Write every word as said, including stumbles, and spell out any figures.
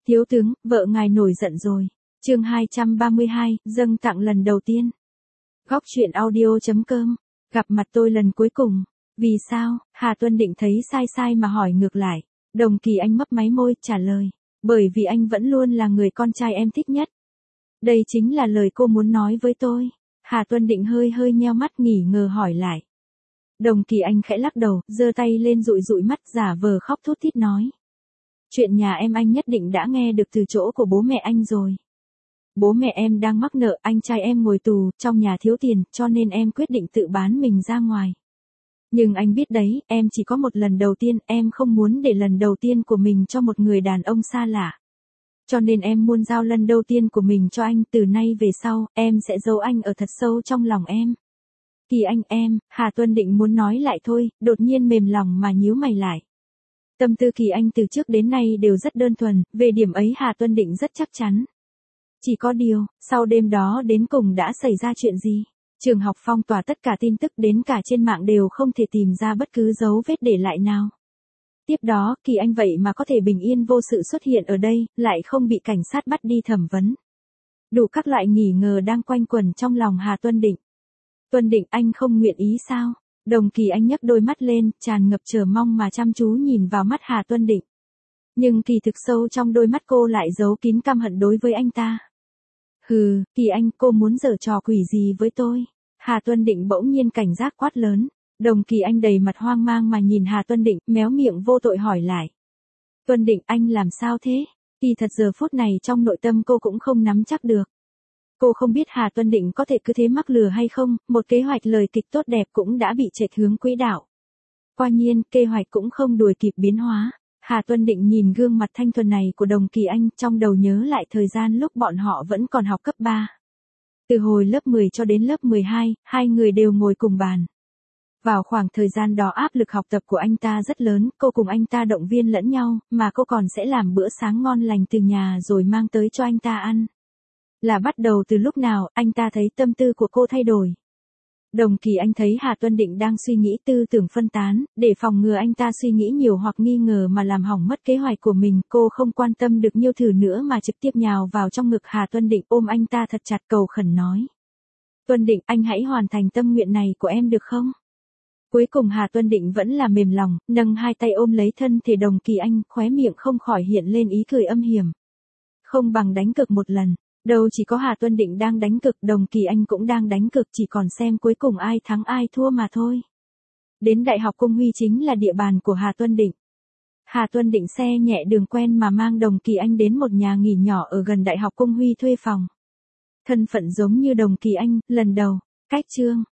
Thiếu tướng, vợ ngài nổi giận rồi. Chương hai trăm ba mươi hai, dâng tặng lần đầu tiên. Góc truyện audio chấm com. Gặp mặt tôi lần cuối cùng. Vì sao? Hà Tuân Định thấy sai sai mà hỏi ngược lại. Đồng Kỳ Anh mấp máy môi, trả lời. Bởi vì anh vẫn luôn là người con trai em thích nhất. Đây chính là lời cô muốn nói với tôi. Hà Tuân Định hơi hơi nheo mắt nghỉ ngờ hỏi lại. Đồng Kỳ Anh khẽ lắc đầu, giơ tay lên dụi dụi mắt giả vờ khóc thút thít nói. Chuyện nhà em anh nhất định đã nghe được từ chỗ của bố mẹ anh rồi. Bố mẹ em đang mắc nợ, anh trai em ngồi tù, trong nhà thiếu tiền, cho nên em quyết định tự bán mình ra ngoài. Nhưng anh biết đấy, em chỉ có một lần đầu tiên, em không muốn để lần đầu tiên của mình cho một người đàn ông xa lạ. Cho nên em muốn giao lần đầu tiên của mình cho anh, từ nay về sau, em sẽ giấu anh ở thật sâu trong lòng em. Kỳ Anh em, Hà Tuân Định muốn nói lại thôi, đột nhiên mềm lòng mà nhíu mày lại. Tâm tư Kỳ Anh từ trước đến nay đều rất đơn thuần, về điểm ấy Hà Tuân Định rất chắc chắn. Chỉ có điều, sau đêm đó đến cùng đã xảy ra chuyện gì? Trường học phong tỏa tất cả tin tức, đến cả trên mạng đều không thể tìm ra bất cứ dấu vết để lại nào. Tiếp đó, Kỳ Anh vậy mà có thể bình yên vô sự xuất hiện ở đây, lại không bị cảnh sát bắt đi thẩm vấn. Đủ các loại nghi ngờ đang quanh quẩn trong lòng Hà Tuân Định. Tuân Định, anh không nguyện ý sao? Đồng Kỳ Anh nhấc đôi mắt lên, tràn ngập chờ mong mà chăm chú nhìn vào mắt Hà Tuân Định. Nhưng kỳ thực sâu trong đôi mắt cô lại giấu kín căm hận đối với anh ta. Hừ, Kỳ Anh, cô muốn giở trò quỷ gì với tôi? Hà Tuân Định bỗng nhiên cảnh giác quát lớn. Đồng Kỳ Anh đầy mặt hoang mang mà nhìn Hà Tuân Định, méo miệng vô tội hỏi lại. Tuân Định, anh làm sao thế? Kỳ thật giờ phút này trong nội tâm cô cũng không nắm chắc được. Cô không biết Hà Tuân Định có thể cứ thế mắc lừa hay không, một kế hoạch lời kịch tốt đẹp cũng đã bị chệch hướng quỹ đạo. Quả nhiên, kế hoạch cũng không đuổi kịp biến hóa. Hà Tuân Định nhìn gương mặt thanh thuần này của Đồng Kỳ Anh, trong đầu nhớ lại thời gian lúc bọn họ vẫn còn học cấp ba. Từ hồi lớp mười cho đến lớp mười hai, hai người đều ngồi cùng bàn. Vào khoảng thời gian đó áp lực học tập của anh ta rất lớn, cô cùng anh ta động viên lẫn nhau, mà cô còn sẽ làm bữa sáng ngon lành từ nhà rồi mang tới cho anh ta ăn. Là bắt đầu từ lúc nào, anh ta thấy tâm tư của cô thay đổi. Đồng Kỳ Anh thấy Hà Tuân Định đang suy nghĩ tư tưởng phân tán, để phòng ngừa anh ta suy nghĩ nhiều hoặc nghi ngờ mà làm hỏng mất kế hoạch của mình, cô không quan tâm được nhiều thử nữa mà trực tiếp nhào vào trong ngực Hà Tuân Định, ôm anh ta thật chặt cầu khẩn nói. Tuân Định, anh hãy hoàn thành tâm nguyện này của em được không? Cuối cùng Hà Tuân Định vẫn là mềm lòng, nâng hai tay ôm lấy thân thể Đồng Kỳ Anh, khóe miệng không khỏi hiện lên ý cười âm hiểm. Không bằng đánh cược một lần. Đâu chỉ có Hà Tuân Định đang đánh cực, Đồng Kỳ Anh cũng đang đánh cực, chỉ còn xem cuối cùng ai thắng ai thua mà thôi. Đến Đại học Cung Huy chính là địa bàn của Hà Tuân Định. Hà Tuân Định xe nhẹ đường quen mà mang Đồng Kỳ Anh đến một nhà nghỉ nhỏ ở gần Đại học Cung Huy thuê phòng. Thân phận giống như Đồng Kỳ Anh, lần đầu, cách chương,